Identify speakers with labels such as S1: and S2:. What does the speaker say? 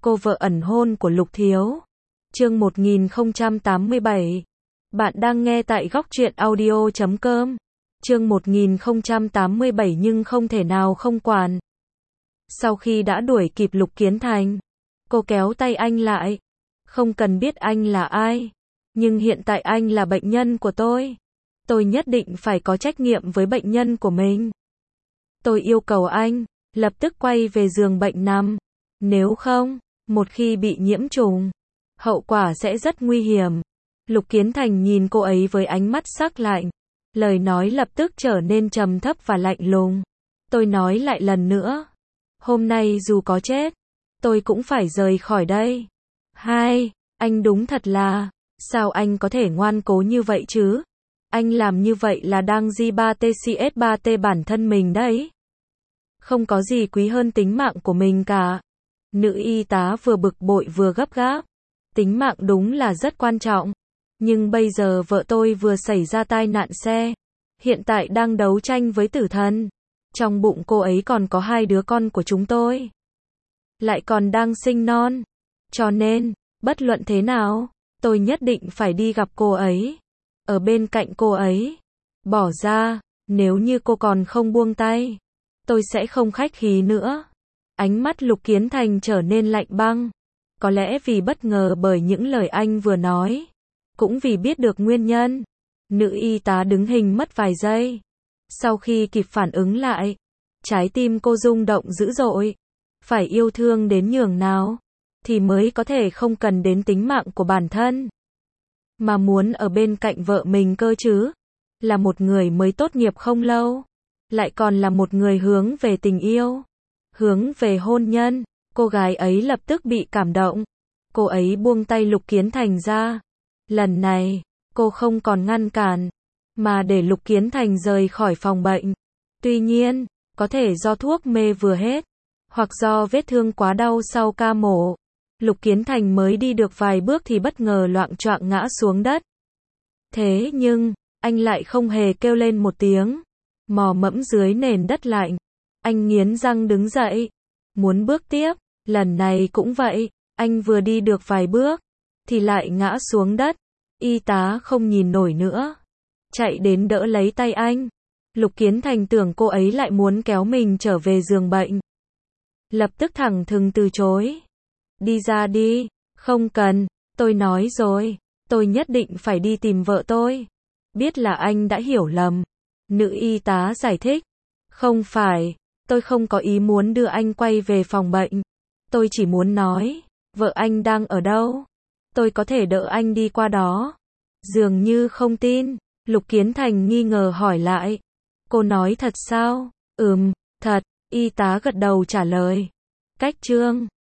S1: Cô vợ ẩn hôn của Lục Thiếu. Chương 1087. Bạn đang nghe tại Góc Truyện Audio.com. Chương 1087 nhưng không thể nào không quản. Sau khi đã đuổi kịp Lục Kiến Thành, cô kéo tay anh lại. Không cần biết anh là ai, nhưng hiện tại anh là bệnh nhân của tôi. Tôi nhất định phải có trách nhiệm với bệnh nhân của mình. Tôi yêu cầu anh lập tức quay về giường bệnh nằm. Nếu không, một khi bị nhiễm trùng, hậu quả sẽ rất nguy hiểm. Lục Kiến Thành nhìn cô ấy với ánh mắt sắc lạnh. Lời nói lập tức trở nên trầm thấp và lạnh lùng. Tôi nói lại lần nữa. Hôm nay dù có chết, tôi cũng phải rời khỏi đây. Anh đúng thật là, sao anh có thể ngoan cố như vậy chứ? Anh làm như vậy là đang G3TCS3T bản thân mình đấy. Không có gì quý hơn tính mạng của mình cả. Nữ y tá vừa bực bội vừa gấp gáp. Tính mạng đúng là rất quan trọng. Nhưng bây giờ vợ tôi vừa xảy ra tai nạn xe. Hiện tại đang đấu tranh với tử thần. Trong bụng cô ấy còn có 2 đứa con của chúng tôi. Lại còn đang sinh non. Cho nên, bất luận thế nào, tôi nhất định phải đi gặp cô ấy. Ở bên cạnh cô ấy. Bỏ ra, nếu như cô còn không buông tay, tôi sẽ không khách khí nữa. Ánh mắt Lục Kiến Thành trở nên lạnh băng. Có lẽ vì bất ngờ bởi những lời anh vừa nói, cũng vì biết được nguyên nhân. Nữ y tá đứng hình mất vài giây. Sau khi kịp phản ứng lại, trái tim cô rung động dữ dội. Phải yêu thương đến nhường nào, thì mới có thể không cần đến tính mạng của bản thân. Mà muốn ở bên cạnh vợ mình cơ chứ. Là một người mới tốt nghiệp không lâu. Lại còn là một người hướng về tình yêu. Hướng về hôn nhân. Cô gái ấy lập tức bị cảm động. Cô ấy buông tay Lục Kiến Thành ra. Lần này, cô không còn ngăn cản, mà để Lục Kiến Thành rời khỏi phòng bệnh. Tuy nhiên, có thể do thuốc mê vừa hết, hoặc do vết thương quá đau sau ca mổ. Lục Kiến Thành mới đi được vài bước thì bất ngờ loạng choạng ngã xuống đất. Thế nhưng, anh lại không hề kêu lên một tiếng. Mò mẫm dưới nền đất lạnh. Anh nghiến răng đứng dậy. Muốn bước tiếp. Lần này cũng vậy. Anh vừa đi được vài bước, thì lại ngã xuống đất. Y tá không nhìn nổi nữa, chạy đến đỡ lấy tay anh. Lục Kiến Thành tưởng cô ấy lại muốn kéo mình trở về giường bệnh. Lập tức thẳng thừng từ chối. Đi ra đi. Không cần, tôi nói rồi. Tôi nhất định phải đi tìm vợ tôi. Biết là anh đã hiểu lầm. Nữ y tá giải thích. Không phải, tôi không có ý muốn đưa anh quay về phòng bệnh. Tôi chỉ muốn nói, vợ anh đang ở đâu? Tôi có thể đỡ anh đi qua đó. Dường như không tin, Lục Kiến Thành nghi ngờ hỏi lại. Cô nói thật sao? Thật, y tá gật đầu trả lời. Cách chương